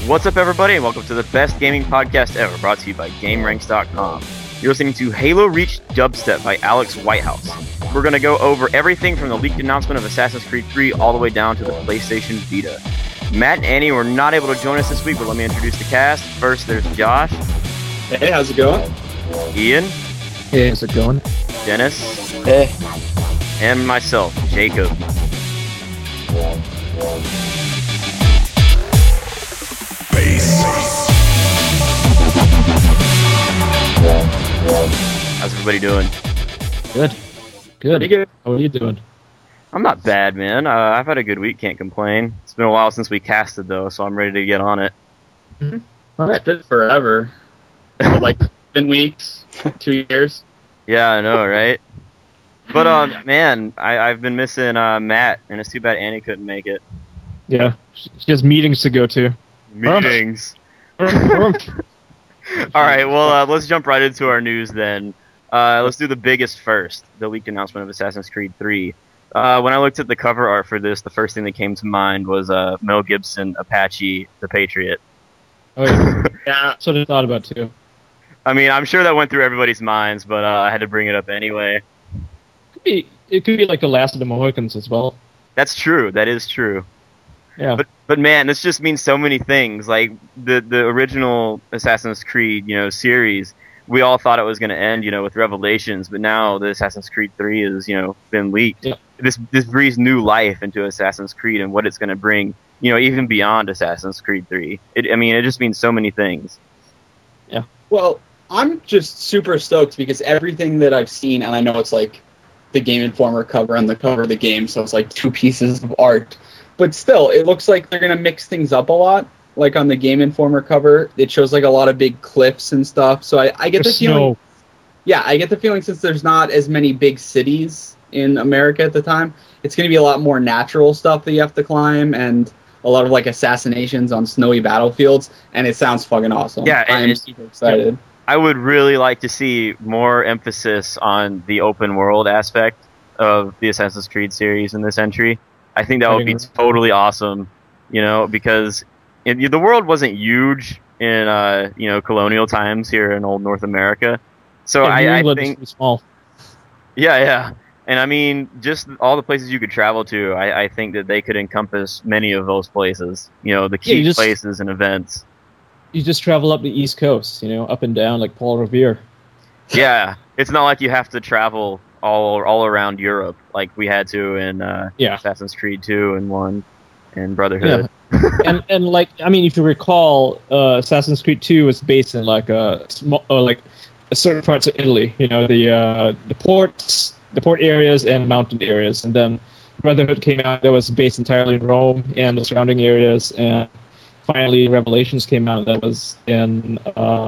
What's up, everybody, and welcome to the best gaming podcast ever, brought to you by GameRanks.com. You're listening to Halo Reach Dubstep by Alex Whitehouse. We're going to go over everything from the leaked announcement of Assassin's Creed 3 all the way down to the PlayStation Vita. Matt and Annie were not able to join us this week, but let me introduce the cast. First, there's Josh. Hey, how's it going? Ian. Hey, how's it going? Dennis. Hey. And myself, Jacob. How's everybody doing? Good. Pretty good. How are you doing? I'm not bad, man. I've had a good week, can't complain. It's been a while since we casted, though, so I'm ready to get on it. Well, it's been forever. Like, been weeks, 2 years. Yeah, I know, right? But, man, I've been missing Matt, and it's too bad Annie couldn't make it. Yeah, she has meetings to go to. Meetings. All right, well, let's jump right into our news then. Let's do the biggest first, the leaked announcement of Assassin's Creed 3. When I looked at the cover art for this, the first thing that came to mind was Mel Gibson, Apache, the Patriot. Oh, yeah. Yeah. That's what I thought about, too. I mean, I'm sure that went through everybody's minds, but I had to bring it up anyway. It could be like the Last of the Mohicans as well. That's true. That is true. Yeah. But man, this just means so many things. Like the original Assassin's Creed, series, we all thought it was going to end, with Revelations, but now the Assassin's Creed 3 is, been leaked. Yeah. This breathes new life into Assassin's Creed and what it's going to bring, even beyond Assassin's Creed 3. It just means so many things. Yeah. Well, I'm just super stoked because everything that I've seen, and I know it's like the Game Informer cover and the cover of the game, so it's like two pieces of art. But still, it looks like they're going to mix things up a lot. Like on the Game Informer cover, it shows like a lot of big cliffs and stuff. So I get the feeling. Yeah, I get the feeling since there's not as many big cities in America at the time, it's going to be a lot more natural stuff that you have to climb and a lot of like assassinations on snowy battlefields. And it sounds fucking awesome. Yeah, I'm super excited. I would really like to see more emphasis on the open world aspect of the Assassin's Creed series in this entry. I think that would be totally awesome, because the world wasn't huge in, colonial times here in old North America. So I think is small. Yeah. And I mean, just all the places you could travel to, I think that they could encompass many of those places, the key places and events. You just travel up the East Coast, up and down like Paul Revere. Yeah. It's not like you have to travel all around Europe like we had to in Assassin's Creed 2 and 1 and Brotherhood. Yeah. and like, I mean, if you recall, Assassin's Creed 2 was based in like a small, certain parts of Italy, the port areas and mountain areas, and then Brotherhood came out that was based entirely in Rome and the surrounding areas, and finally Revelations came out that was in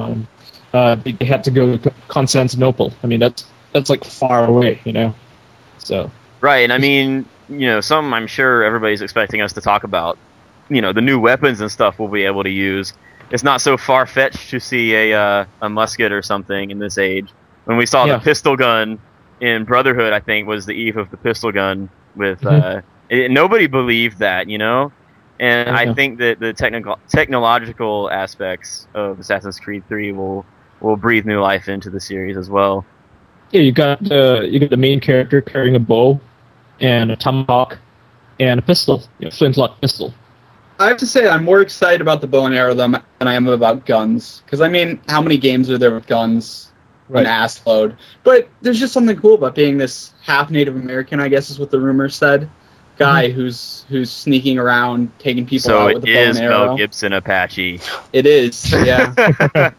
they had to go to Constantinople. I mean, that's like far away, So right, and I mean, something I'm sure everybody's expecting us to talk about. The new weapons and stuff we'll be able to use. It's not so far-fetched to see a musket or something in this age. When we saw the pistol gun in Brotherhood, I think was the eve of the pistol gun. With nobody believed that, And I think that the technological aspects of Assassin's Creed 3 will breathe new life into the series as well. Yeah, you got the main character carrying a bow and a tomahawk and a pistol, flintlock pistol. I have to say I'm more excited about the bow and arrow than I am about guns. Because, I mean, how many games are there with guns? Right. An ass load. But there's just something cool about being this half Native American, I guess is what the rumors said, guy who's sneaking around, taking people out with a bow and arrow. So it is Mel Gibson Apache. It is, yeah.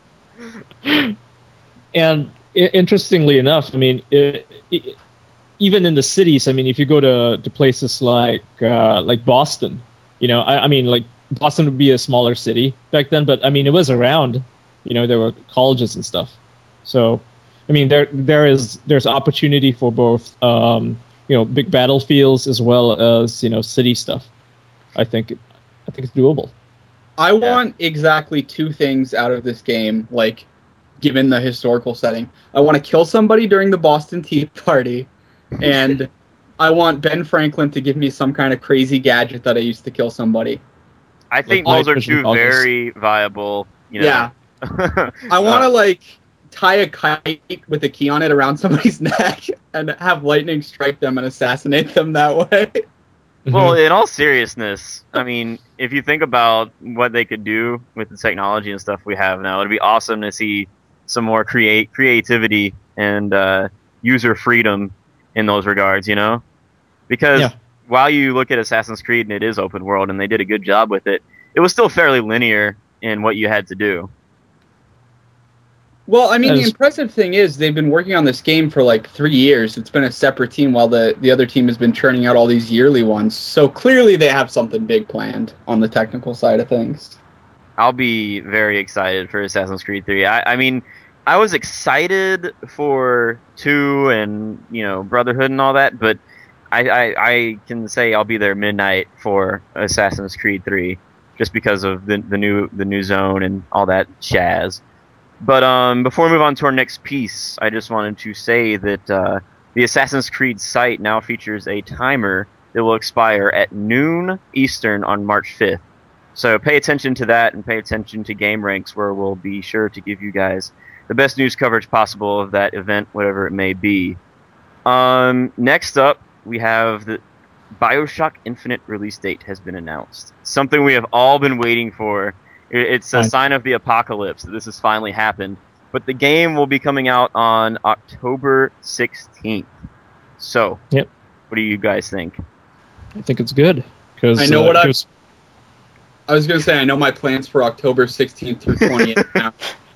And interestingly enough, I mean, even in the cities, I mean, if you go to places like Boston, I mean, like Boston would be a smaller city back then, but I mean, it was around, there were colleges and stuff. So, I mean, there's opportunity for both, big battlefields as well as city stuff. I think it's doable. I want exactly two things out of this game, like, given the historical setting. I want to kill somebody during the Boston Tea Party, and I want Ben Franklin to give me some kind of crazy gadget that I used to kill somebody. I think Like, those are night vision two goggles. very viable. You know, Yeah. I want to like tie a kite with a key on it around somebody's neck and have lightning strike them and assassinate them that way. Well, in all seriousness, I mean, if you think about what they could do with the technology and stuff we have now, it'd be awesome to see some more creativity and user freedom in those regards, you know? Because Yeah. while you look at Assassin's Creed and it is open world and they did a good job with it, it was still fairly linear in what you had to do. Well, I mean, the As- impressive thing is they've been working on this game for like 3 years. It's been a separate team while the other team has been churning out all these yearly ones. So clearly they have something big planned on the technical side of things. I'll be very excited for Assassin's Creed 3. I mean, I was excited for 2 and, you know, Brotherhood and all that, but I can say I'll be there midnight for Assassin's Creed 3 just because of the new zone and all that jazz. But before we move on to our next piece, I just wanted to say that the Assassin's Creed site now features a timer that will expire at noon Eastern on March 5th. So pay attention to that and pay attention to Game Ranks, where we'll be sure to give you guys the best news coverage possible of that event, whatever it may be. Next up, we have the BioShock Infinite release date has been announced. Something we have all been waiting for. It's a Right. sign of the apocalypse that this has finally happened. But the game will be coming out on October 16th. So, Yep. what do you guys think? I think it's good because I know what I was going to say, I know my plans for October 16th through 20th now.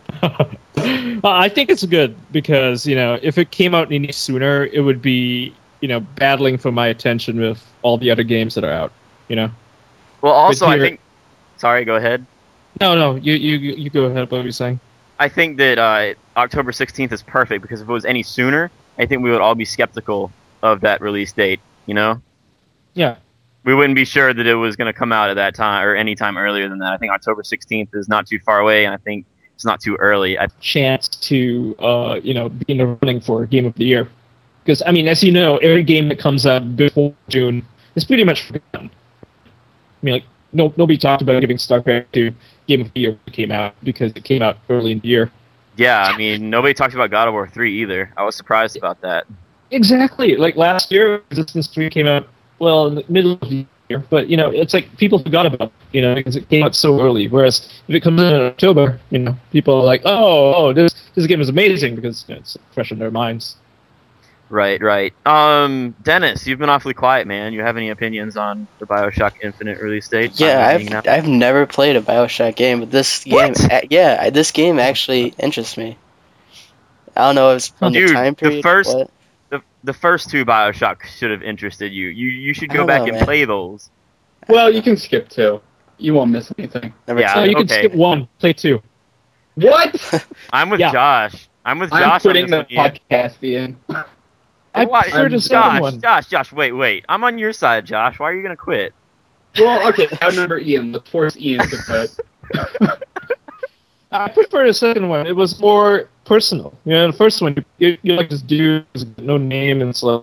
I think it's good because, you know, if it came out any sooner, it would be, you know, battling for my attention with all the other games that are out, you know. Well, also, I here- think... Sorry, go ahead. No, you go ahead. What were you saying? I think that October 16th is perfect because if it was any sooner, I think we would all be skeptical of that release date, you know? Yeah, We wouldn't be sure that it was going to come out at that time or any time earlier than that. I think October 16th is not too far away, and I think it's not too early. chance to, you know, be in the running for Game of the Year. Because, I mean, as you know, every game that comes out before June is pretty much forgotten. I mean, like, nobody talked about giving StarCraft 2 Game of the Year when it came out because it came out early in the year. Yeah, I mean, nobody talks about God of War 3 either. I was surprised about that. Exactly. Like last year, Resistance 3 came out, well, in the middle of the year. But, you know, it's like people forgot about it, you know, because it came out so early. Whereas if it comes out in October, you know, people are like, oh, this game is amazing because, you know, it's fresh in their minds. Right. Dennis, you've been awfully quiet, man. You have any opinions on the BioShock Infinite release date? Yeah, Finally being out? I've never played a BioShock game, but this game, this game actually interests me. I don't know if it's from Dude, the time the period. first- what? The first 2 BioShock should have interested you. You should I go don't back know, and man. play those. Well, you can skip 2. You won't miss anything. Number Yeah, So two. you can okay. skip 1, play 2. What? I'm with Yeah. Josh. I'm with I'm Josh on quitting this the one. Yeah. podcast, Ian. I Why- prefer the second one. Josh, wait. I'm on your side, Josh. Why are you gonna quit? Well, okay, outnumber Ian. Let's force Ian to quit. I prefer the second one. It was more personal. You know, the first one, you like this dude who's got no name, and it's like,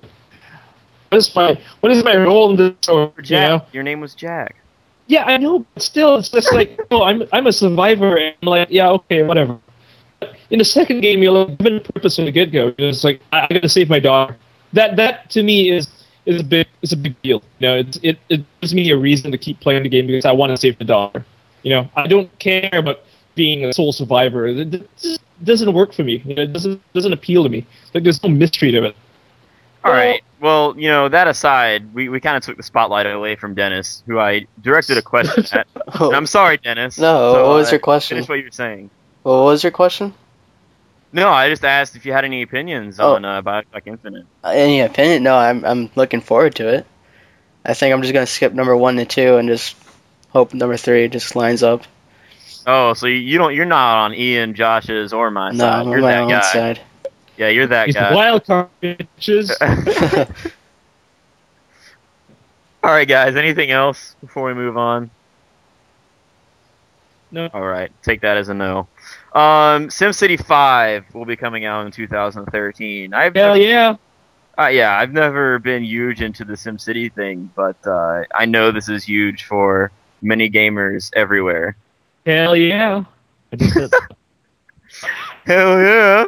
what is my role in this story? You Jack. know? Your name was Jack. Yeah, I know, but still, it's just like, oh, I'm a survivor, and I'm like, yeah, okay, whatever. In the second game, you're like given purpose from the get go. It's like I gotta save my daughter. That to me is a big deal. You know, it gives me a reason to keep playing the game because I want to save the daughter. You know, I don't care about being a sole survivor. It just doesn't work for me. You know, it doesn't appeal to me. Like there's no mystery to it. All right. Well, you know, that aside, we kind of took the spotlight away from Dennis, who I directed a question at. And I'm sorry, Dennis. No, what was your question? Finish what you were saying. What was your question? No, I just asked if you had any opinions Oh. on BioShock Infinite. Any opinion? No, I'm looking forward to it. I think I'm just gonna skip number 1 and 2 and just hope number 3 just lines up. Oh, so you're not on Ian, Josh's, or my No, side. I'm You're on my that own guy. side. Yeah, you're that He's the guy. wild card, bitches. All right, guys. Anything else before we move on? No. All right, take that as a no. SimCity 5 will be coming out in 2013. Hell yeah. I've never been huge into the SimCity thing, but I know this is huge for many gamers everywhere. Hell yeah! I just said Hell yeah!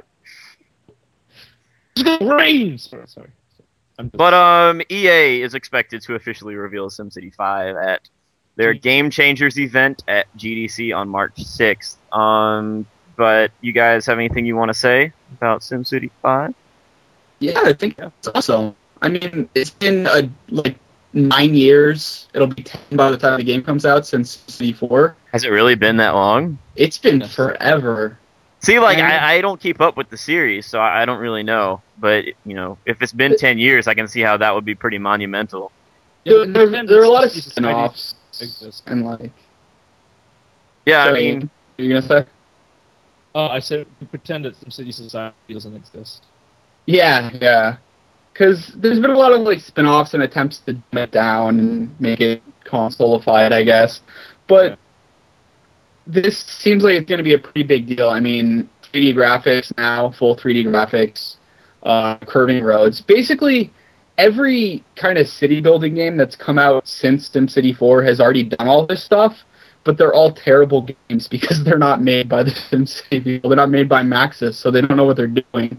rain. Sorry. I'm just- But EA is expected to officially reveal SimCity 5 at their Game Changers event at GDC on March 6th. But you guys have anything you want to say about SimCity 5? Yeah, I think it's awesome. I mean, it's been like 9 years. It'll be 10 by the time the game comes out since C4. Has it really been that long? It's been forever. See, like, And- I don't keep up with the series, so I don't really know. But, if it's been 10 years, I can see how that would be pretty monumental. There are a lot of Society spin-offs exists. and like. Yeah, Sorry, I mean, you're gonna say? I said we pretend that SimCity Society doesn't exist. Yeah. Because there's been a lot of like spin-offs and attempts to dumb it down and make it console-ified, I guess. But Yeah. this seems like it's going to be a pretty big deal. I mean, 3D graphics now, full 3D graphics, curving roads. Basically, every kind of city building game that's come out since SimCity 4 has already done all this stuff, but they're all terrible games because they're not made by the SimCity people. They're not made by Maxis, so they don't know what they're doing.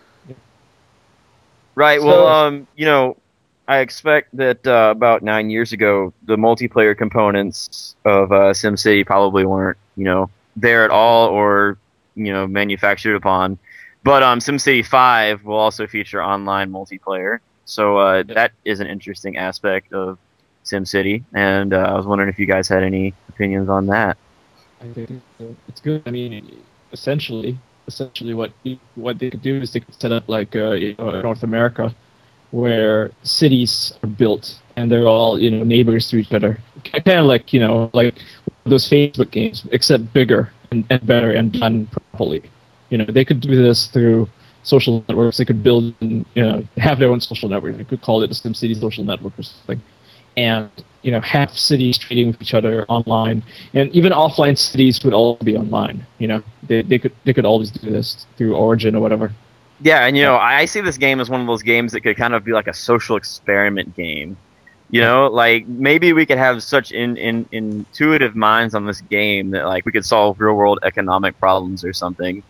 right, So- well, I expect that about 9 years ago, the multiplayer components of SimCity probably weren't, there at all or, manufactured upon. But SimCity 5 will also feature online multiplayer. So that is an interesting aspect of SimCity. And I was wondering if you guys had any opinions on that. I think it's good. I mean, essentially, what they could do is they could set up like North America, where cities are built and they're all neighbors to each other, kind of like those Facebook games, except bigger and better and done properly. They could do this through social networks. They could build and have their own social network. They could call it a SimCity social network or something, and have cities trading with each other online, and even offline cities would all be online. They could always do this through Origin or whatever. Yeah, and I see this game as one of those games that could kind of be like a social experiment game. Like maybe we could have such intuitive minds on this game that like we could solve real world economic problems or something.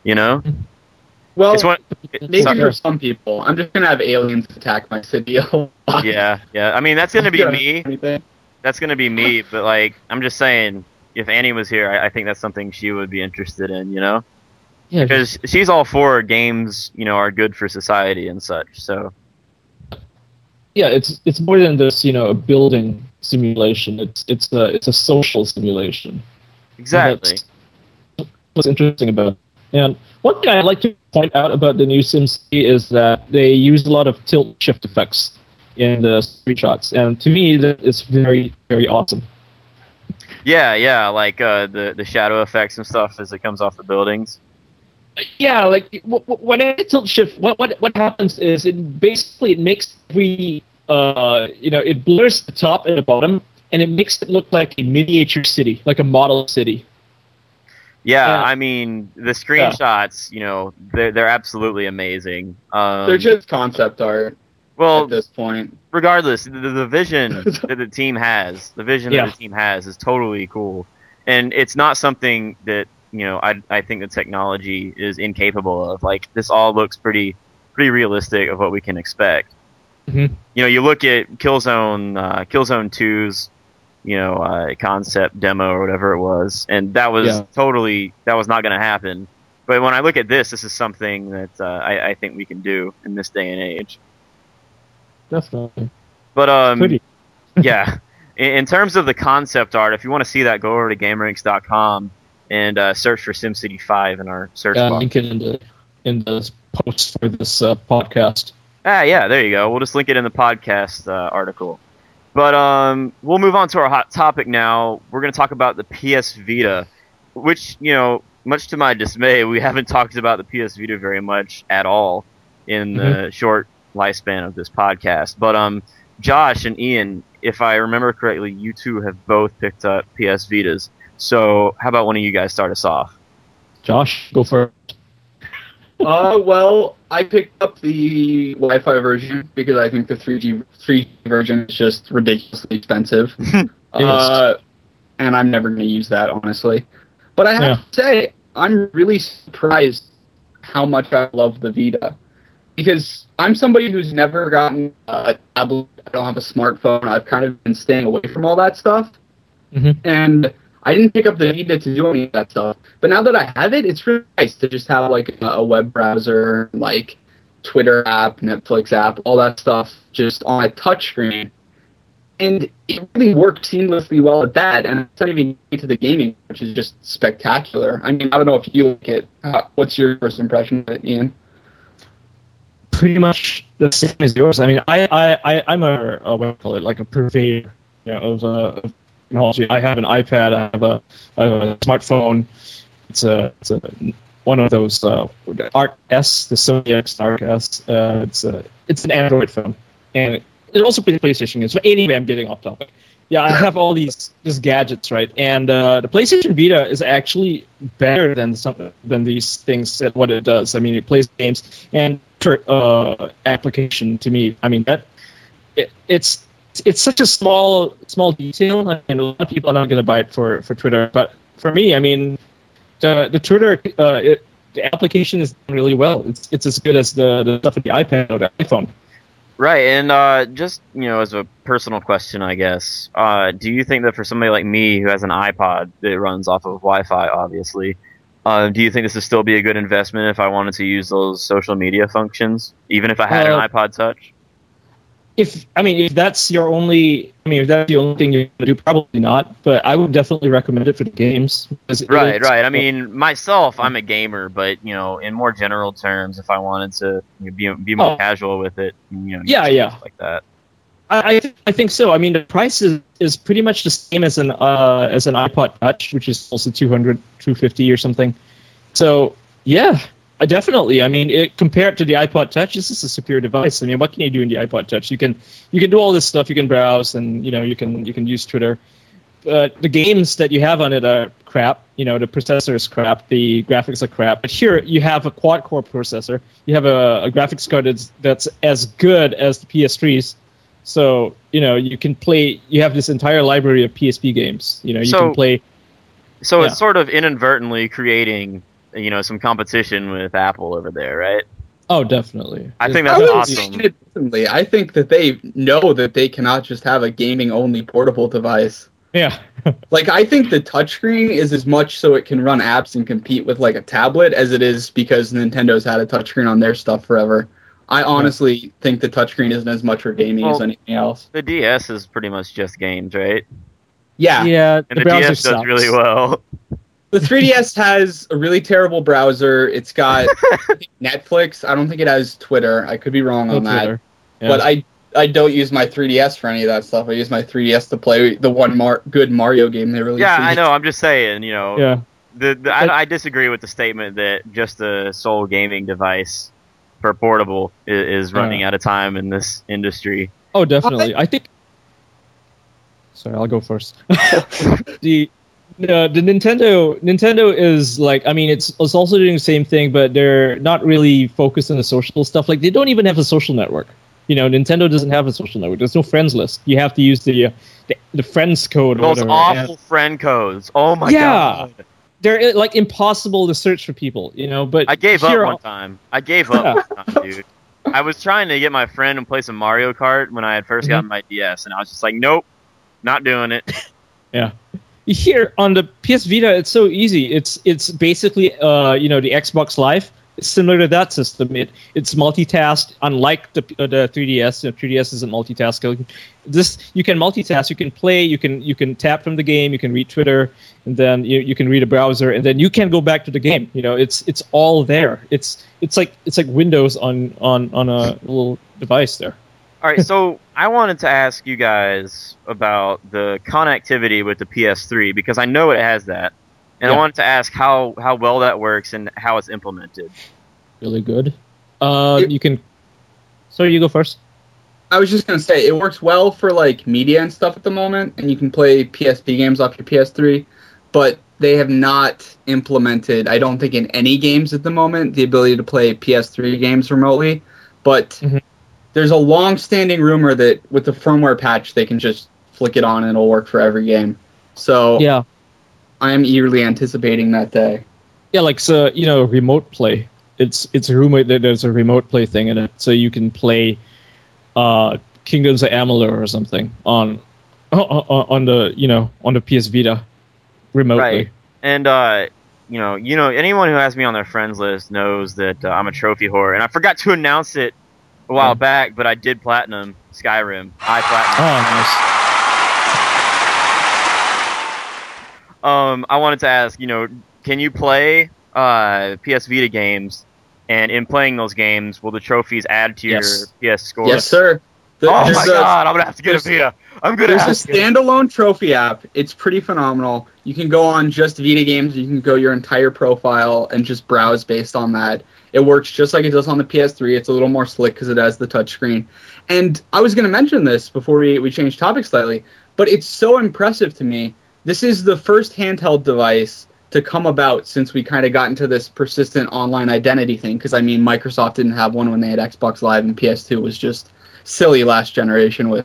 Well, It's one. maybe sorry. for some people. I'm just going to have aliens attack my city a lot. Yeah. I mean, that's gonna be Yeah, me. anything. That's gonna be me. But like, I'm just saying, if Annie was here, I think that's something she would be interested in. Yeah, Because she's all for games, are good for society and such. So yeah, it's more than this, a building simulation. It's a social simulation. exactly. That's what's interesting about it. And one thing I'd like to point out about the new SimCity is that they use a lot of tilt shift effects in the screenshots, and to me that is very, very awesome. Yeah, like the shadow effects and stuff as it comes off the buildings. Yeah, like when I tilt shift, what happens is it makes it blurs the top and the bottom, and it makes it look like a miniature city, like a model city. Yeah, Yeah. I mean the screenshots, they're absolutely amazing. They're just concept art well, at this point. regardless, the vision that the team has, Yeah. is totally cool, and it's not something that I think the technology is incapable of. Like this all looks pretty realistic of what we can expect. Mhm. You look at Killzone 2's concept demo or whatever it was, and that was that was not going to happen. But when I look at this is something that I think we can do in this day and age. Definitely. But Pretty. yeah, in terms of the concept art, if you want to see that, go over to GameRanks.com and search for SimCity 5 in our search box. Link it in the post for this podcast. Yeah, there you go. We'll just link it in the podcast article. But we'll move on to our hot topic now. We're going to talk about the PS Vita, which, much to my dismay, we haven't talked about the PS Vita very much at all in the short lifespan of this podcast. But Josh and Ian, if I remember correctly, you two have both picked up PS Vitas. So how about one of you guys start us off? Josh, go for it. Well, I picked up the Wi-Fi version because I think the 3G version is just ridiculously expensive. and I'm never going to use that, honestly. But I have to say, I'm really surprised how much I love the Vita. Because I'm somebody who's never gotten a tablet, I don't have a smartphone, I've kind of been staying away from all that stuff. And I didn't pick up the Vita to do any of that stuff. But now that I have it, it's really nice to just have like a web browser, like Twitter app, Netflix app, all that stuff just on a touchscreen. And it really worked seamlessly well at that, and it's not even to the gaming, which is just spectacular. I mean, I don't know if you like it. What's your first impression of it, Ian? Pretty much the same as yours. I mean, I'm a what do you call it, like a purveyor, of technology. I have an iPad. I have a smartphone. It's one of those Arc S, the Sony X Arc S. It's an Android phone, and it also plays PlayStation games. But anyway, I'm getting off topic. Yeah, I have all these gadgets, right? And the PlayStation Vita is actually better than these things at what it does. I mean, it plays games and application to me. I mean, it's such a small detail. I mean, a lot of people are not going to buy it for Twitter, but for me, I mean, the Twitter the application is done really well. It's as good as the stuff with the iPad or the iPhone. Right, and just, as a personal question, I guess, do you think that for somebody like me who has an iPod that runs off of Wi-Fi, obviously, do you think this would still be a good investment if I wanted to use those social media functions, even if I had an iPod Touch? If that's the only thing you're gonna do, probably not. But I would definitely recommend it for the games. Right. I mean, myself, I'm a gamer, but in more general terms, if I wanted to be more casual with it, like that. I think so. I mean, the price is pretty much the same as an iPod Touch, which is also $250 or something. So yeah. Definitely. I mean, compared to the iPod Touch, this is a superior device. I mean, what can you do in the iPod Touch? You can do all this stuff. You can browse, and you can use Twitter. But the games that you have on it are crap. The processor is crap. The graphics are crap. But here you have a quad-core processor. You have a graphics card that's as good as the PS3's. So you can play. You have this entire library of PSP games. You can play. So it's sort of inadvertently creating some competition with Apple over there, right? Oh, definitely. I think that's awesome. I think that they know that they cannot just have a gaming-only portable device. Yeah. Like, I think the touchscreen is as much so it can run apps and compete with, like, a tablet as it is because Nintendo's had a touchscreen on their stuff forever. I honestly think the touchscreen isn't as much for gaming as anything else. The DS is pretty much just games, right? Yeah. Yeah, and the DS does really well. The 3DS has a really terrible browser. It's got Netflix. I don't think it has Twitter. I could be wrong on that. Yeah. But I don't use my 3DS for any of that stuff. I use my 3DS to play the one good Mario game they released. Yeah, I know. I'm just saying, Yeah. I disagree with the statement that just a sole gaming device for portable is running out of time in this industry. Oh, definitely. I think... Sorry, I'll go first. The Nintendo is like, I mean, it's also doing the same thing, but they're not really focused on the social stuff. Like, they don't even have a social network. Nintendo doesn't have a social network. There's no friends list. You have to use the friends code. Those awful friend codes. Oh my god. They're like impossible to search for people. But I gave up one time. Dude. I was trying to get my friend and play some Mario Kart when I had first gotten my DS, and I was just like, nope, not doing it. Yeah. Here on the PS Vita, it's so easy. It's basically the Xbox Live. It's similar to that system. It's multitask, unlike the 3DS. The 3DS isn't multitasking. You can multitask. You can play. You can tap from the game. You can read Twitter, and then you can read a browser, and then you can go back to the game. It's all there. It's like Windows on a little device there. All right, so I wanted to ask you guys about the connectivity with the PS3 because I know it has that, and I wanted to ask how well that works and how it's implemented. Really good. You can. Sorry, you go first. I was just gonna say it works well for like media and stuff at the moment, and you can play PSP games off your PS3, but they have not implemented, I don't think in any games at the moment, the ability to play PS3 games remotely, but. There's a long-standing rumor that with the firmware patch, they can just flick it on and it'll work for every game. So Yeah. I am eagerly anticipating that day. Yeah, like, so, remote play. It's a rumor that there's a remote play thing in it, so you can play Kingdoms of Amalur or something on the PS Vita remotely. Right. And anyone who has me on their friends list knows that I'm a trophy whore, and I forgot to announce it a while back, but I did platinum Skyrim. I platinum. Oh, I wanted to ask, can you play PS Vita games, and in playing those games, will the trophies add to Yes. your PS score? Yes, sir. Oh There's my god, I'm gonna have to get a Vita. I'm gonna There's a have to get standalone trophy app. It's pretty phenomenal. You can go on just Vita games. You can go your entire profile and just browse based on that. It works just like it does on the PS3. It's a little more slick because it has the touchscreen. And I was going to mention this before we changed topics slightly, but it's so impressive to me. This is the first handheld device to come about since we kind of got into this persistent online identity thing. Because, Microsoft didn't have one when they had Xbox Live, and PS2 was just silly last generation with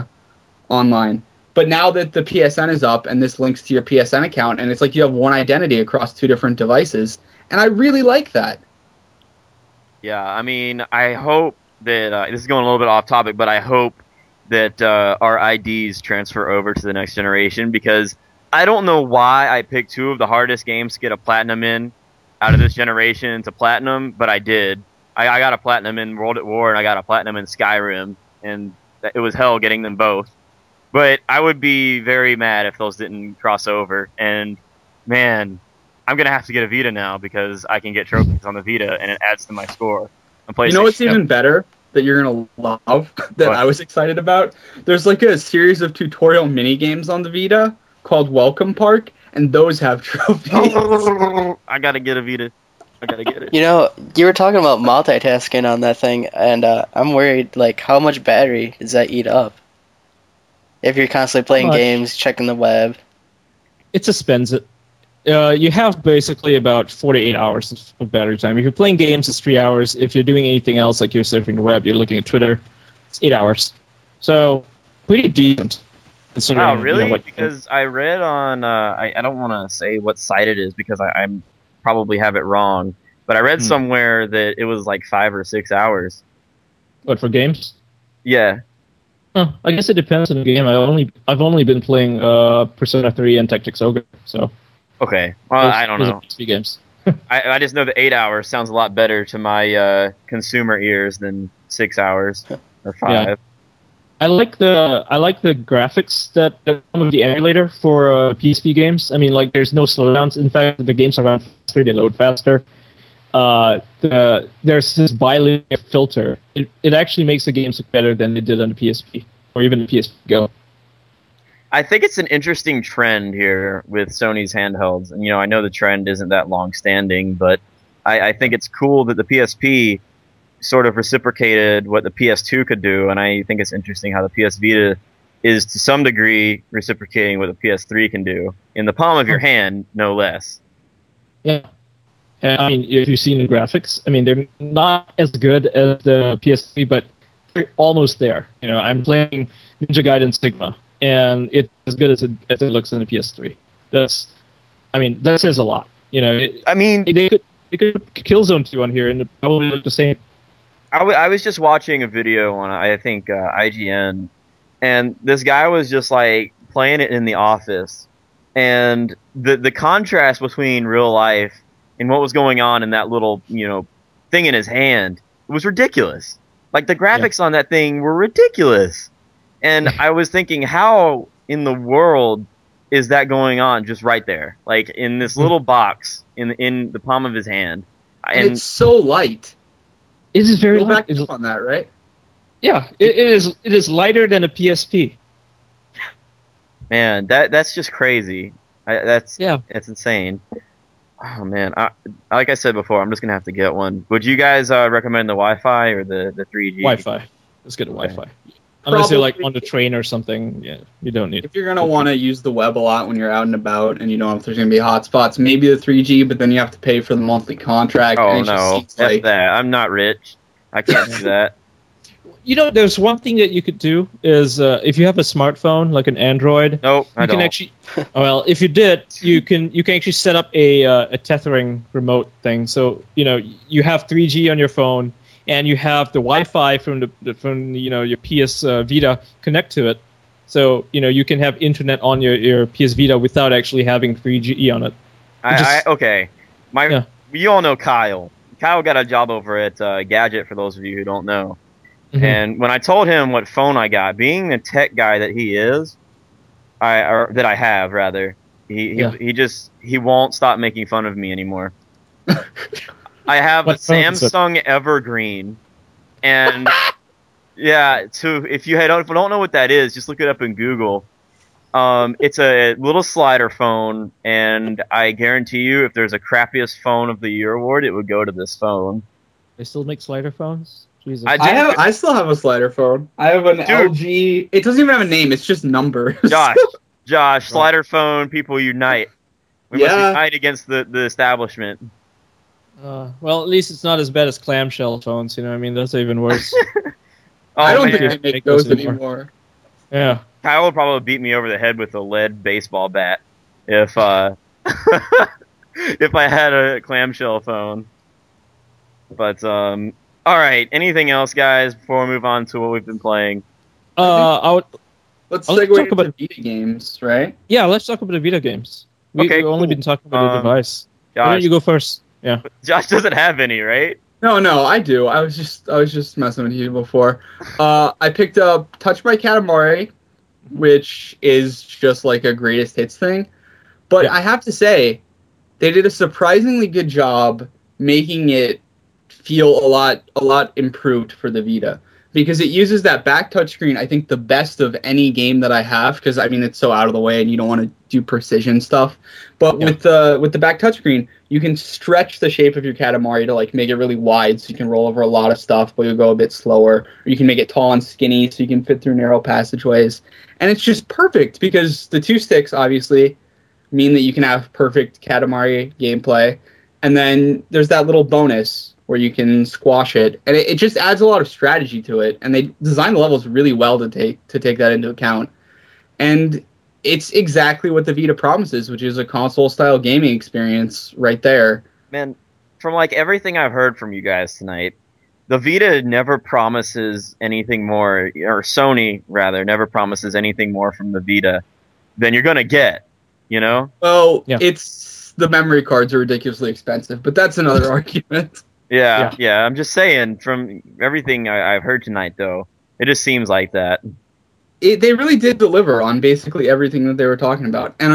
online. But now that the PSN is up and this links to your PSN account, and it's like you have one identity across two different devices, and I really like that. Yeah, I hope that this is going a little bit off topic, but I hope that our IDs transfer over to the next generation, because I don't know why I picked two of the hardest games to get a platinum in out of this generation to platinum, but I did. I got a platinum in World at War, and I got a platinum in Skyrim, and it was hell getting them both. But I would be very mad if those didn't cross over, and man, I'm going to have to get a Vita now because I can get trophies on the Vita, and it adds to my score on PlayStation. You know what's even better that you're going to love that What? I was excited about? There's like a series of tutorial mini games on the Vita called Welcome Park, and those have trophies. I got to get a Vita. I got to get it. You were talking about multitasking on that thing, and I'm worried, like, how much battery does that eat up? If you're constantly playing much? games, checking the web. It suspends it. You have basically about 48 hours of battery time. If you're playing games, it's 3 hours. If you're doing anything else, like you're surfing the web, you're looking at Twitter, it's 8 hours. So, pretty decent. Wow, really? What, Because I read on, I don't want to say what site it is because I'm probably have it wrong, but I read somewhere that it was like 5 or 6 hours. what, for games? Yeah. Oh, I guess it depends on the game. I've only been playing Persona 3 and Tactics Ogre, so Okay. Well, I don't those know. are PSP games. I just know that 8 hours sounds a lot better to my consumer ears than 6 hours or 5. Yeah. I like the graphics that come with the emulator for PSP games. There's no slowdowns. In fact, the games are run faster, they load faster. There's this bilinear filter. It actually makes the games look better than they did on the PSP or even the PSP Go. I think it's an interesting trend here with Sony's handhelds. And, I know the trend isn't that long-standing, but I think it's cool that the PSP sort of reciprocated what the PS2 could do, and I think it's interesting how the PS Vita is, to some degree, reciprocating what the PS3 can do. In the palm of your hand, no less. Yeah. And, if you've seen the graphics, they're not as good as the PS3, but they're almost there. I'm playing Ninja Gaiden Sigma, and it's as good as it looks in the PS3. That says a lot. They could Killzone 2 on here, and it probably look the same. I was just watching a video on, I think, IGN, and this guy was just, like, playing it in the office, and the contrast between real life and what was going on in that little, thing in his hand was ridiculous. Like, the graphics on that thing were ridiculous. And I was thinking, how in the world is that going on just right there? Like, in this little box in the palm of his hand. And it's so light. It is very Go light. back on that, right? Yeah, it is. It is lighter than a PSP. Man, that's just crazy. That's insane. Oh man, like I said before, I'm just gonna have to get one. Would you guys recommend the Wi-Fi or the 3G? Wi-Fi. Let's get a Wi-Fi. Unless you're like on the train or something, yeah, you don't need it. If you're gonna want to use the web a lot when you're out and about, and you don't know if there's gonna be hotspots, maybe the 3G, but then you have to pay for the monthly contract. Oh and it just no, seems like F that. I'm not rich. I can't do that. there's one thing that you could do is if you have a smartphone like an Android, Nope, I you don't. can actually. Well, if you did, you can actually set up a tethering remote thing. So you have 3G on your phone, and you have the Wi-Fi from your PS Vita connect to it. So you can have internet on your PS Vita without actually having 3G on it. Okay. Yeah. You all know Kyle. Kyle got a job over at Gadget, for those of you who don't know. Mhm. And when I told him what phone I got, being the tech guy that he is, that I have rather, he won't stop making fun of me anymore. I have a What phone is it? Samsung Evergreen, and if you don't know what that is, just look it up in Google. It's a little slider phone, and I guarantee you, if there's a crappiest phone of the year award, it would go to this phone. They still make slider phones? Jesus. I still have a slider phone. I have an LG. It doesn't even have a name. It's just numbers. Josh, slider phone, people unite. We must unite against the establishment. Well, at least it's not as bad as clamshell phones. You know what I mean? Those are even worse. I don't man. think they make those anymore. Yeah. Kyle would probably beat me over the head with a lead baseball bat if if I had a clamshell phone. But all right. Anything else, guys? Before we move on to what we've been playing. Let's segue talk into about Vita games, right? Yeah, let's talk about the Vita games. We've only been talking about the device. Why don't Josh, you go first? Yeah. Josh doesn't have any, right? No, I do. I was just messing with you before. I picked up Touch by Katamari, which is just like a greatest hits thing. But Yeah. I have to say, they did a surprisingly good job making it feel a lot improved for the Vita. Because it uses that back touchscreen, I think, the best of any game that I have. Because, I mean, it's so out of the way and you don't want to do precision stuff. But with the back touchscreen, you can stretch the shape of your Katamari to, like, make it really wide so you can roll over a lot of stuff, but you'll go a bit slower. Or you can make it tall and skinny so you can fit through narrow passageways. And it's just perfect because the two sticks, obviously, mean that you can have perfect Katamari gameplay. And then there's that little bonus where you can squash it, and it just adds a lot of strategy to it. And they designed the levels really well to take that into account. And it's exactly what the Vita promises, which is a console-style gaming experience right there. Man, from like everything I've heard from you guys tonight, the Vita never promises anything more, or Sony rather never promises anything more from the Vita than you're gonna get. You know? Well, Yeah. it's the memory cards are ridiculously expensive, but that's another argument. Yeah. I'm just saying, from everything I've heard tonight, though, it just seems like that. They really did deliver on basically everything that they were talking about. And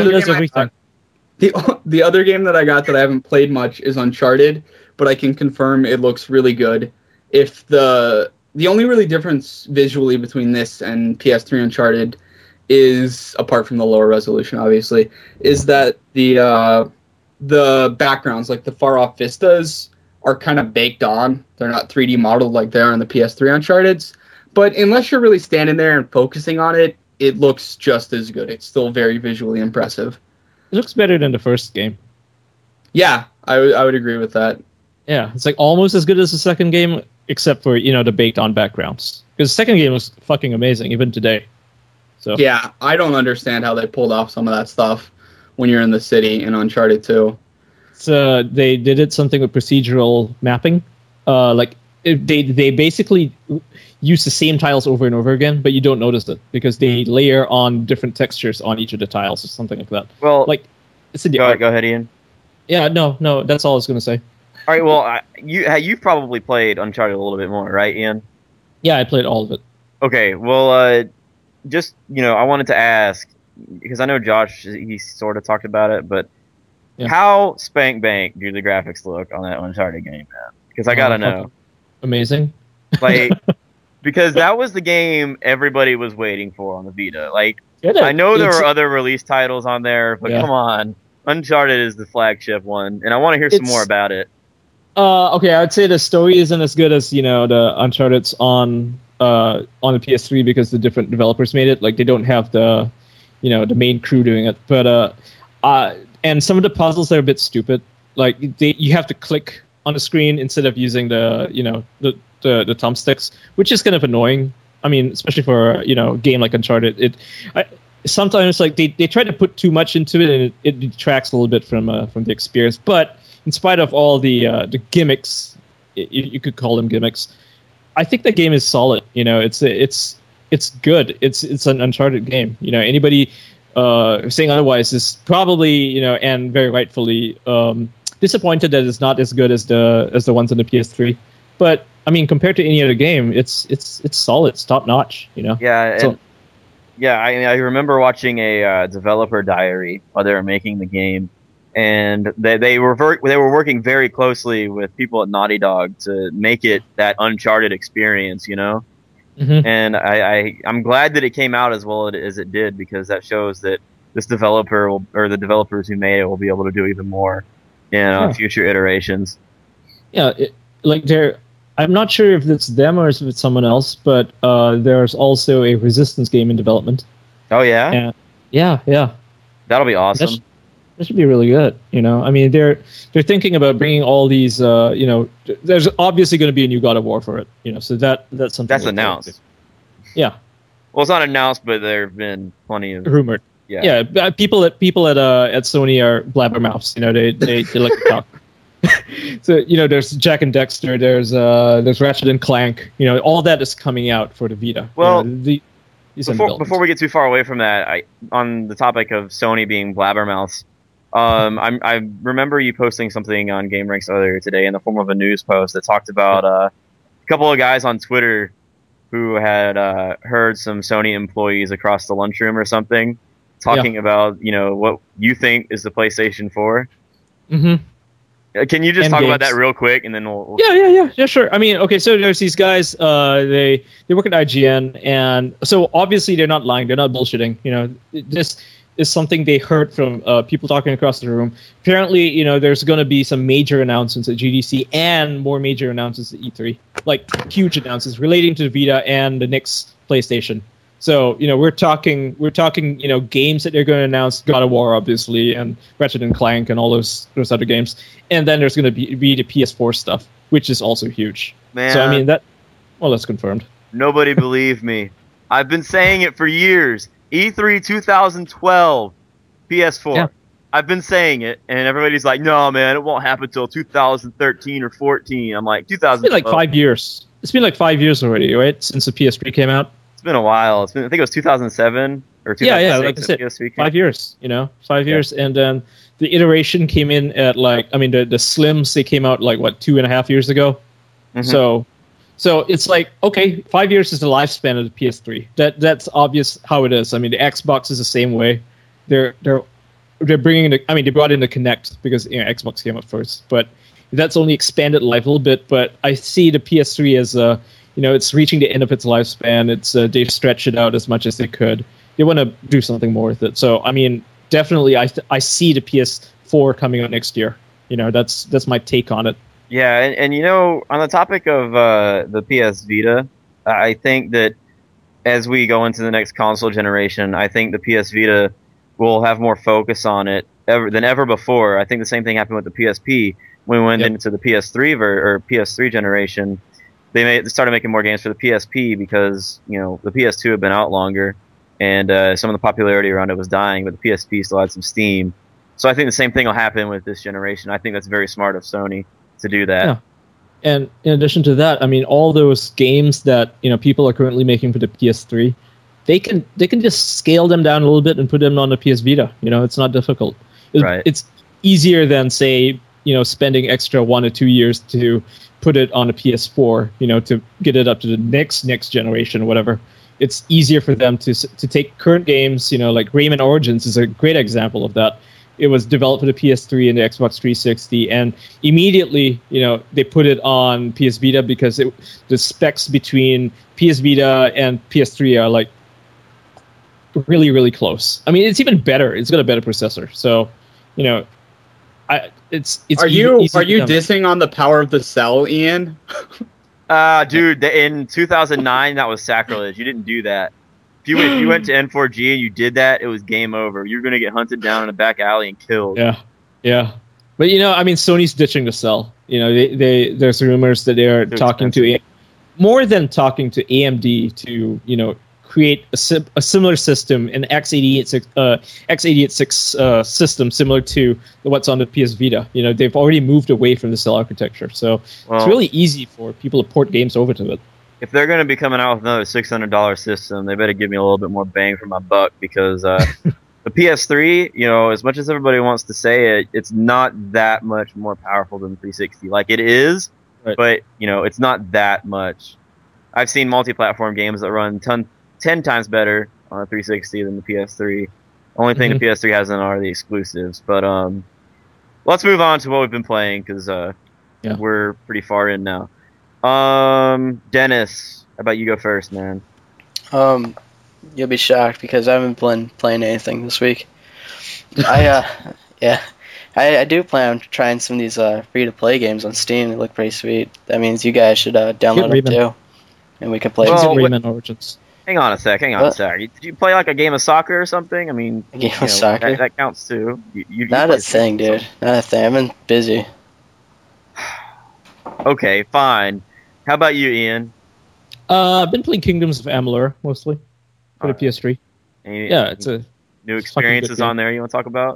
the other game that I got that I haven't played much is Uncharted, but I can confirm it looks really good. If the only really difference visually between this and PS3 Uncharted is, apart from the lower resolution, obviously, is that the backgrounds, like the far off vistas, are kind of baked on. They're not 3D modeled like they are on the PS3 Uncharted's. But unless you're really standing there and focusing on it, it looks just as good. It's still very visually impressive. It looks better than the first game. Yeah, I would agree with that. Yeah, it's like almost as good as the second game, except for, the baked on backgrounds. Because the second game was fucking amazing, even today. So Yeah, I don't understand how they pulled off some of that stuff when you're in the city in Uncharted 2. they did something with procedural mapping. They basically use the same tiles over and over again, but you don't notice it because they layer on different textures on each of the tiles or something like that. Well, It's in the go art. ahead, Ian. Yeah, no, that's all I was going to say. All right, well, you've probably played Uncharted a little bit more, right, Ian? Yeah, I played all of it. Okay, well, just, I wanted to ask, because I know Josh, he sort of talked about it, but Yeah. how spank bank do the graphics look on that Uncharted game, man? Because I gotta know. Amazing. Like, because that was the game everybody was waiting for on the Vita. Like, Yeah, I know there it's- were other release titles on there, but Yeah. come on. Uncharted is the flagship one, and I want to hear some more about it. Okay, I would say the story isn't as good as the Uncharted's on the PS3 because the different developers made it. Like they don't have the main crew doing it, but and some of the puzzles are a bit stupid. Like you have to click on the screen instead of using the the thumbsticks, which is kind of annoying. I mean, especially for a game like Uncharted, sometimes like they try to put too much into it, and it detracts a little bit from the experience. But in spite of all the gimmicks, you could call them gimmicks, I think the game is solid. It's good. It's an Uncharted game. Anybody saying otherwise is probably and very rightfully disappointed that it's not as good as the ones on the PS3. But I mean, compared to any other game, it's solid. It's top notch. Yeah. So, I remember watching a developer diary while they were making the game, and they were working very closely with people at Naughty Dog to make it that Uncharted experience. mm-hmm. And I'm glad that it came out as well as it did, because that shows that this developer or the developers who made it will be able to do even more in future iterations. Yeah, I'm not sure if it's them or if it's someone else, but there's also a Resistance game in development. Oh yeah? Yeah. That'll be awesome. That should be really good. I mean, they're thinking about bringing all these. There's obviously going to be a new God of War for it. So that's something that's announced. Yeah. Well, it's not announced, but there have been plenty of rumored. Yeah. People at Sony are blabbermouths. They like to talk. So there's Jack and Dexter. There's Ratchet and Clank. All that is coming out for the Vita. Well, before we get too far away from that, on the topic of Sony being blabbermouths, I remember you posting something on GameRanks earlier today in the form of a news post that talked about a couple of guys on Twitter who had heard some Sony employees across the lunchroom or something talking about what you think is the PlayStation 4. Mm-hmm. Can you just talk about that real quick, and then we'll... Yeah, sure. I mean, okay, so there's these guys, they work at IGN, and so obviously they're not lying, they're not bullshitting. This is something they heard from people talking across the room. Apparently, there's going to be some major announcements at GDC and more major announcements at E3, like huge announcements relating to the Vita and the next PlayStation. So, we're talking, games that they're going to announce, God of War, obviously, and Ratchet and Clank and all those other games. And then there's going to be the PS4 stuff, which is also huge. Man. So, I mean, that's confirmed. Nobody believed me. I've been saying it for years. E3 2012, PS4. Yeah. I've been saying it, and everybody's like, no, man, it won't happen until 2013 or 14. I'm like, 2012. It's been like 5 years. It's been like 5 years already, right? Since the PS3 came out. It's been a while. I think it was 2007 or 2006. Yeah, like I said, 5 years. 5 years, and then the iteration came in at the Slims. They came out 2.5 years ago. Mm-hmm. So it's like, okay, 5 years is the lifespan of the PS3. That's obvious how it is. I mean, the Xbox is the same way. They're bringing they brought in the Kinect because Xbox came up first, but that's only expanded life a little bit. But I see the PS3 as it's reaching the end of its lifespan. They've stretched it out as much as they could. They want to do something more with it. So, I mean, definitely, I see the PS4 coming out next year. That's my take on it. Yeah, and on the topic of the PS Vita, I think that as we go into the next console generation, I think the PS Vita will have more focus on it than ever before. I think the same thing happened with the PSP when we went into the PS3 or PS3 generation. They started making more games for the PSP because the PS2 had been out longer, and some of the popularity around it was dying, but the PSP still had some steam. So I think the same thing will happen with this generation. I think that's very smart of Sony to do that. Yeah. And in addition to that, I mean, all those games that people are currently making for the PS3, they can just scale them down a little bit and put them on the PS Vita. It's not difficult. Right. It's easier than say spending extra 1 or 2 years to put it on a PS4, to get it up to the next generation or whatever. It's easier for them to take current games, like Rayman Origins is a great example of that. It was developed for the PS3 and the Xbox 360, and immediately, they put it on PS Vita because the specs between PS Vita and PS3 are really, really close. I mean, it's even better. It's got a better processor. So, it's. Are you dissing on the power of the cell, Ian? Dude, in 2009, that was sacrilege. You didn't do that. If you went to N4G and you did that, it was game over. You're going to get hunted down in a back alley and killed. Yeah. But I mean, Sony's ditching the cell. There's rumors that they're talking to more than talking to AMD to create a similar system, an x86 system similar to what's on the PS Vita. They've already moved away from the cell architecture, so it's really easy for people to port games over to it. If they're going to be coming out with another $600 system, they better give me a little bit more bang for my buck, because the PS3, as much as everybody wants to say it, it's not that much more powerful than the 360. Like, it is, right, but it's not that much. I've seen multi-platform games that run 10 times better on a 360 than the PS3. Only thing the PS3 hasn't are the exclusives. But let's move on to what we've been playing, because we're pretty far in now. Dennis, how about you go first, man? You'll be shocked because I haven't been playing anything this week. I do plan on trying some of these free-to-play games on Steam. They look pretty sweet. That means you guys should download them too, and we can play. Rayman Origins. Hang on a sec. Did you play like a game of soccer or something? I mean, a game of soccer? That counts too. Not a thing, dude. Not a thing. I've been busy. Okay, fine. How about you, Ian? I've been playing Kingdoms of Amalur mostly for the PS3. It's a new experiences on there you want to talk about?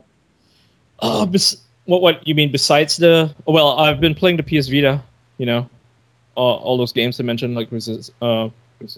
What you mean besides the? Well, I've been playing the PS Vita. All those games I mentioned, like Resistance. I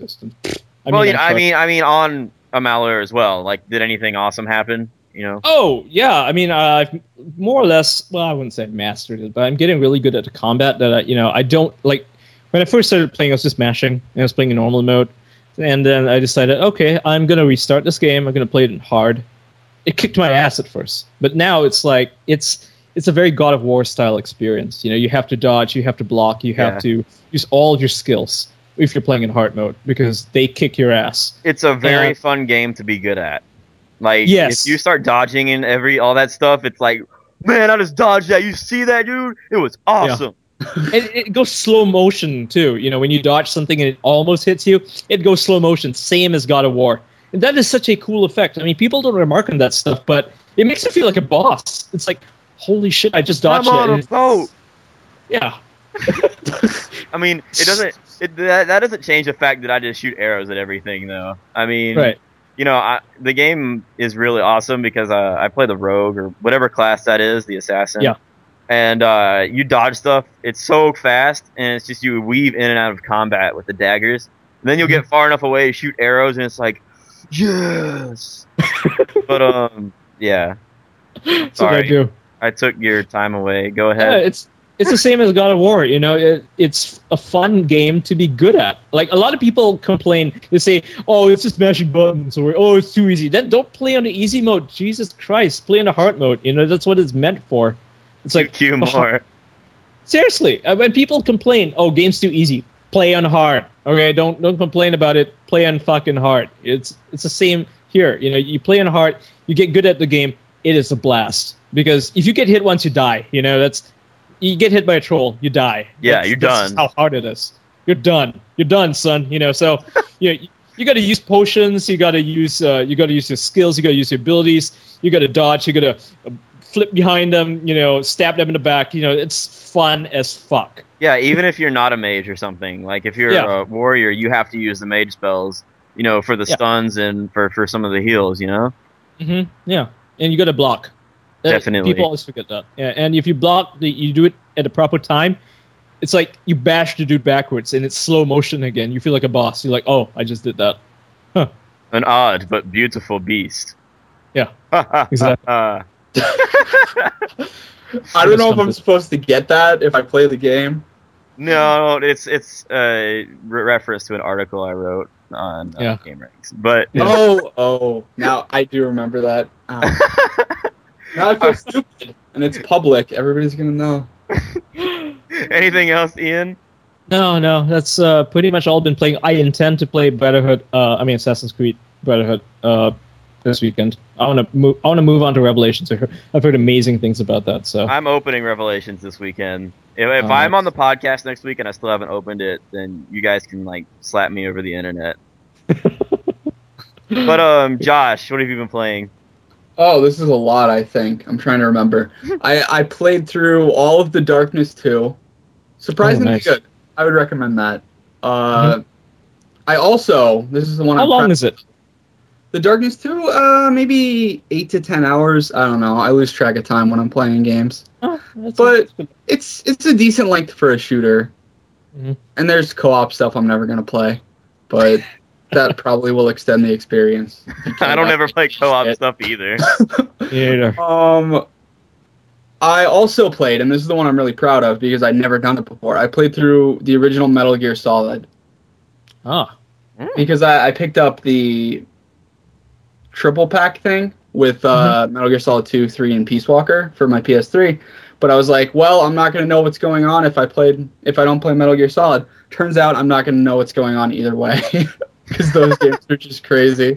mean, on Amalur as well. Like, did anything awesome happen? Oh yeah, I mean, I've more or less. Well, I wouldn't say mastered it, but I'm getting really good at the combat. That I don't like. When I first started playing, I was just mashing, and I was playing in normal mode. And then I decided, okay, I'm going to restart this game. I'm going to play it in hard. It kicked my ass at first. But now it's like, it's a very God of War style experience. You have to dodge, you have to block, you have to use all of your skills if you're playing in hard mode, because they kick your ass. It's a very fun game to be good at. Like, yes. If you start dodging and all that stuff, it's like, man, I just dodged that. You see that, dude? It was awesome. Yeah. It goes slow motion too. When you dodge something and it almost hits you, it goes slow motion, same as God of War. And that is such a cool effect. I mean, people don't remark on that stuff, but it makes you feel like a boss. It's like, holy shit, I just dodged I'm on a boat. Yeah. I mean, that doesn't change the fact that I just shoot arrows at everything, though. I mean, right. The game is really awesome because I play the rogue or whatever class that is, the assassin. Yeah. And you dodge stuff. It's so fast, and it's just you weave in and out of combat with the daggers. And then you'll get far enough away, shoot arrows, and it's like, yes. But yeah. Sorry, I took your time away. Go ahead. Yeah, it's the same as God of War. It's a fun game to be good at. Like, a lot of people complain. They say, "Oh, it's just mashing buttons," or "Oh, it's too easy." Then don't play on the easy mode. Jesus Christ, play on the hard mode. That's what it's meant for. It's like Q more. Seriously, when people complain, "Oh, game's too easy," play on hard. Okay, don't complain about it. Play on fucking hard. It's the same here. You play on hard, you get good at the game. It is a blast, because if you get hit once, you die. You get hit by a troll, you die. Yeah, you're done. That's how hard it is. You're done. You're done, son. So you got to use potions. You got to use your skills. You got to use your abilities. You got to dodge. You got to flip behind them, stab them in the back. It's fun as fuck. Yeah, even if you're not a mage or something, like if you're a warrior, you have to use the mage spells, for the stuns and for some of the heals, Mm-hmm. Yeah, and you got to block. Definitely. People always forget that. Yeah, and if you block, you do it at the proper time. It's like you bash the dude backwards, and it's slow motion again. You feel like a boss. You're like, oh, I just did that. Huh. An odd but beautiful beast. Yeah, exactly. I don't know if I'm supposed to get that if I play the game. No, it's reference to an article I wrote on GameRanks. But now I do remember that. Now I feel stupid, and it's public. Everybody's gonna know. Anything else, Ian? No. That's pretty much all I've been playing. I intend to play Brotherhood. Assassin's Creed Brotherhood this weekend. I want to move on to Revelations. I've heard amazing things about that. So I'm opening Revelations this weekend. If I'm on the podcast next week and I still haven't opened it, then you guys can slap me over the internet. But Josh, what have you been playing? Oh, this is a lot, I think. I'm trying to remember. I played through all of the Darkness 2. Surprisingly nice. good. I would recommend that. I also, this is the one How long is it? The Darkness 2, maybe 8 to 10 hours. I don't know. I lose track of time when I'm playing games. Oh, But it's a decent length for a shooter. Mhm. And there's co-op stuff I'm never going to play. But that probably will extend the experience. I don't ever play co-op stuff either. Yeah. I also played, and this is the one I'm really proud of because I'd never done it before. I played through the original Metal Gear Solid Ah. because I picked up the triple pack thing with Metal Gear Solid 2, 3, and Peace Walker for my PS3. But I was like, well, I'm not going to know what's going on if I don't play Metal Gear Solid. Turns out I'm not going to know what's going on either way because those games are just crazy.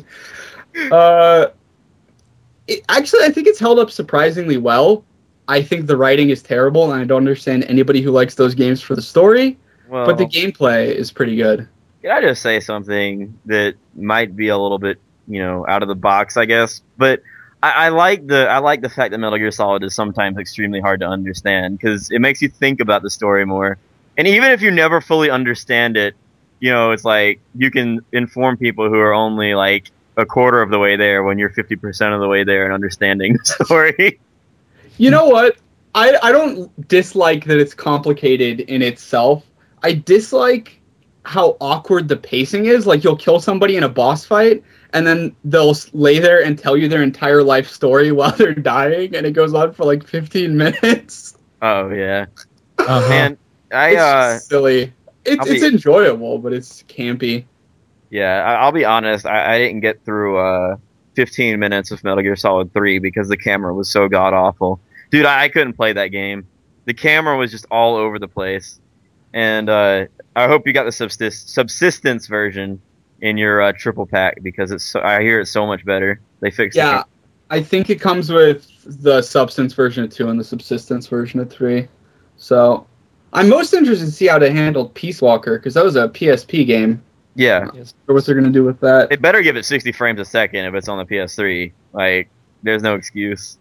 Actually, I think it's held up surprisingly well. I think the writing is terrible, and I don't understand anybody who likes those games for the story. Well, But the gameplay is pretty good. can I just say something that might be a little bit, out of the box, I guess? But I like the fact that Metal Gear Solid is sometimes extremely hard to understand because it makes you think about the story more. And even if you never fully understand it, it's like you can inform people who are only like a quarter of the way there when you're 50% of the way there and understanding the story. You know what? I don't dislike that it's complicated in itself. I dislike how awkward the pacing is. Like, you'll kill somebody in a boss fight, and then they'll lay there and tell you their entire life story while they're dying, and it goes on for like 15 minutes. Oh yeah, Uh-huh. man. It's just silly. It's enjoyable, but it's campy. I'll be honest. I didn't get through 15 minutes of Metal Gear Solid 3 because the camera was so god awful. Dude, I couldn't play that game. The camera was just all over the place. And I hope you got the subsistence version in your triple pack because I hear it's so much better. They fixed it. Yeah, I think it comes with the substance version of 2 and the subsistence version of 3. So I'm most interested to see how they handled Peace Walker because that was a PSP game. Yeah. Or what they're going to do with that. It better give it 60 frames a second if it's on the PS3. Like, there's no excuse.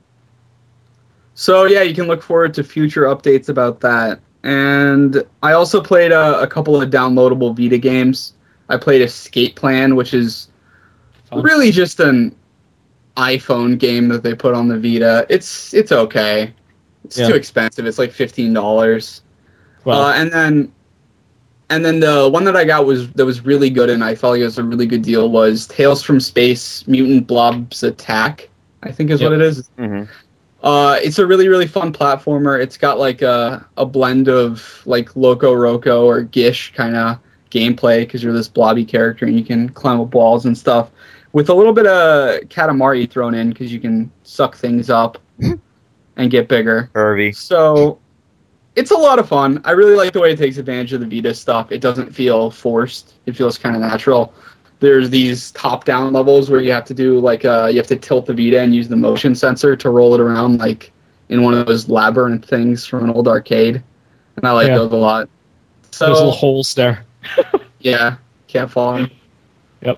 So yeah, you can look forward to future updates about that. And I also played a couple of downloadable Vita games. I played Escape Plan, which is really just an iPhone game that they put on the Vita. It's okay. It's too expensive. It's like $15. Well, And then the one that I got that was really good, and I felt like it was a really good deal, was Tales from Space Mutant Blobs Attack, I think is what it is. Mm-hmm. It's a really, really fun platformer. It's got like a blend of like Loco Roco or Gish kind of gameplay because you're this blobby character and you can climb up walls and stuff, with a little bit of Katamari thrown in because you can suck things up and get bigger. Irvy. So it's a lot of fun. I really like the way it takes advantage of the Vita stuff. It doesn't feel forced. It feels kind of natural. There's these top-down levels where you have to do like you have to tilt the Vita and use the motion sensor to roll it around like in one of those labyrinth things from an old arcade, and I like those a lot. So those little holes there. yeah, can't fall in. Yep.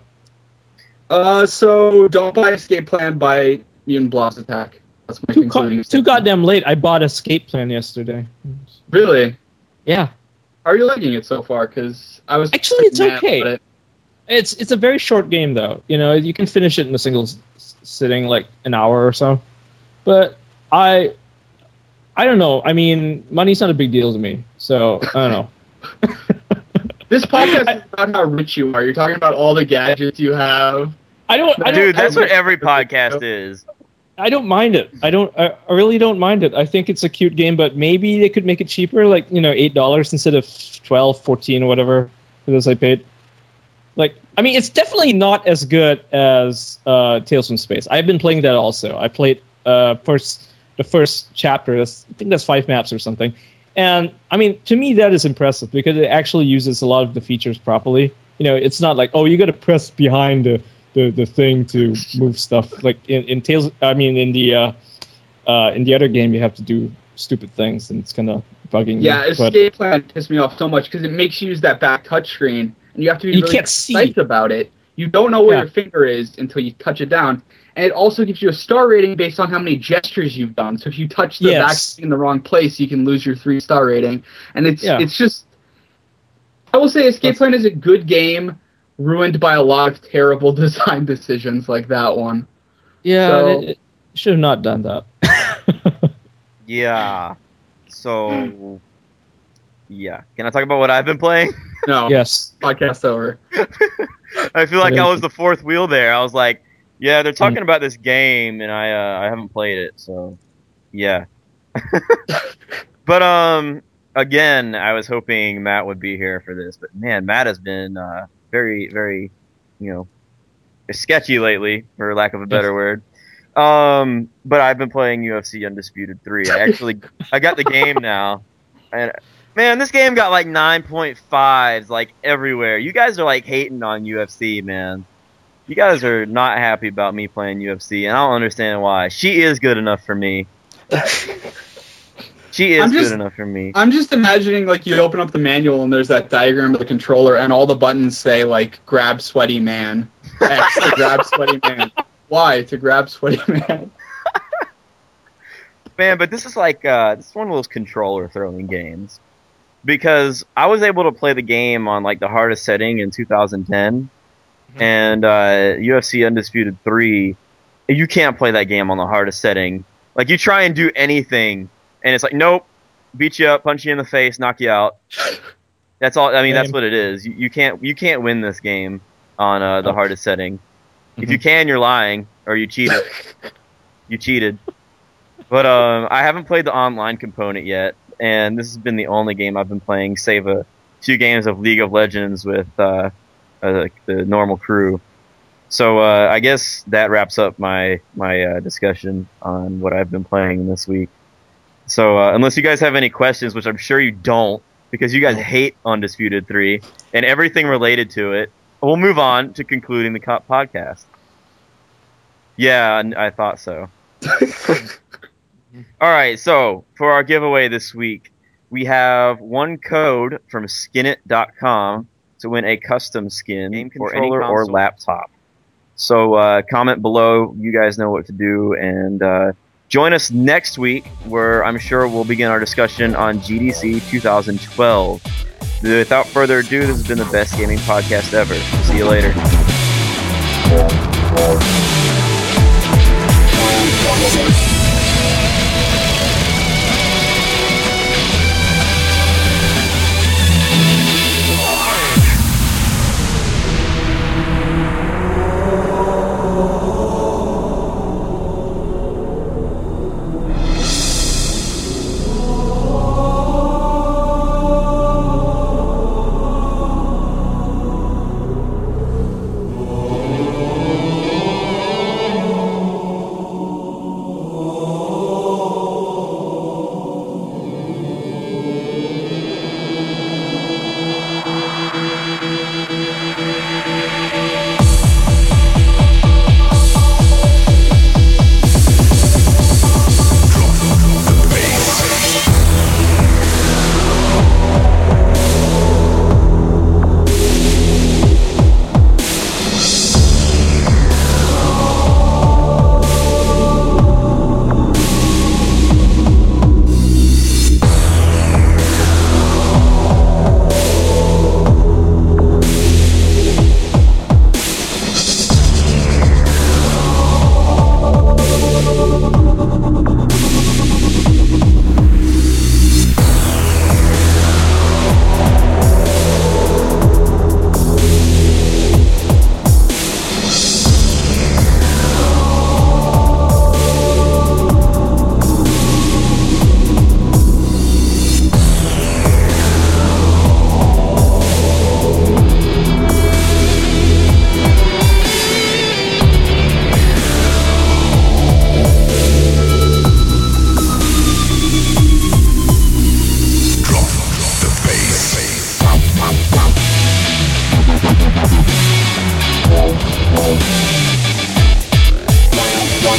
So don't buy Escape Plan, buy Mutant Blobs Attack. That's my concluding Too statement. goddamn late. I bought Escape Plan yesterday. Really? Yeah. How are you liking it so far? Because I was Actually, it's mad okay. about it. It's a very short game though. You can finish it in a single sitting, like an hour or so. But I don't know. I mean, money's not a big deal to me, so I don't know. This podcast is about how rich you are. You're talking about all the gadgets you have. Dude, that's what every podcast is. I don't mind it. I really don't mind it. I think it's a cute game, but maybe they could make it cheaper, like, $8 instead of $12, $14, or whatever it is I paid. Like, I mean, it's definitely not as good as Tales from Space. I've been playing that also. I played the first chapter. I think that's 5 maps or something. And, I mean, to me, that is impressive because it actually uses a lot of the features properly. It's not like, oh, you got to press behind the thing to move stuff. Like in Tales, I mean, in the other game, you have to do stupid things, and it's kind of bugging me. Yeah, Escape Plan pissed me off so much because it makes you use that back touchscreen, and you have to be really can't see. precise about it. You don't know where Yeah. your finger is until you touch it down. And it also gives you a star rating based on how many gestures you've done. So if you touch the Yes. vaccine in the wrong place, you can lose your 3-star rating. And it's just... I will say Escape Plan is a good game, ruined by a lot of terrible design decisions like that one. Yeah, So- it should have not done that. Yeah. So, yeah. Can I talk about what I've been playing? No, Yes. podcast over. I feel like I was the fourth wheel there. I was like, yeah, they're talking about this game, and I haven't played it, so yeah. But again, I was hoping Matt would be here for this, but man, Matt has been very, very, sketchy lately, for lack of a better word. But I've been playing UFC Undisputed 3. I got the game now, and man, this game got like 9.5s like everywhere. You guys are like hating on UFC, man. You guys are not happy about me playing UFC, and I don't understand why. She is good enough for me. She is good enough for me. I'm just imagining, like, you open up the manual and there's that diagram of the controller, and all the buttons say, like, grab sweaty man. X to grab sweaty man. Y to grab sweaty man. Man, but this is like this is one of those controller throwing games, because I was able to play the game on like the hardest setting in 2010, and UFC Undisputed 3, you can't play that game on the hardest setting. Like, you try and do anything, and it's like, nope, beat you up, punch you in the face, knock you out. That's all. I mean, that's what it is. You can't win this game on the hardest setting. If you can, you're lying, or you cheated. You cheated. But I haven't played the online component yet, and this has been the only game I've been playing, save a few games of League of Legends with the normal crew. So I guess that wraps up my discussion on what I've been playing this week. So unless you guys have any questions, which I'm sure you don't, because you guys hate Undisputed 3 and everything related to it, we'll move on to concluding the podcast. Yeah, I thought so. All right, so for our giveaway this week, we have one code from skinit.com to win a custom skin game for any controller or laptop. So comment below. You guys know what to do, and join us next week, where I'm sure we'll begin our discussion on GDC 2012. Without further ado, this has been the best gaming podcast ever. See you later.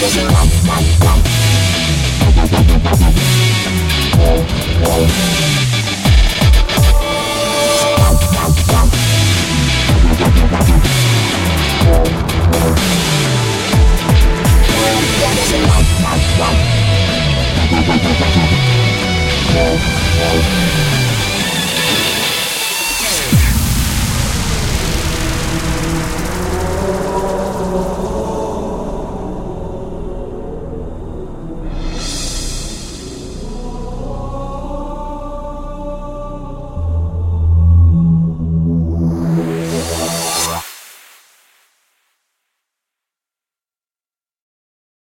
Wow.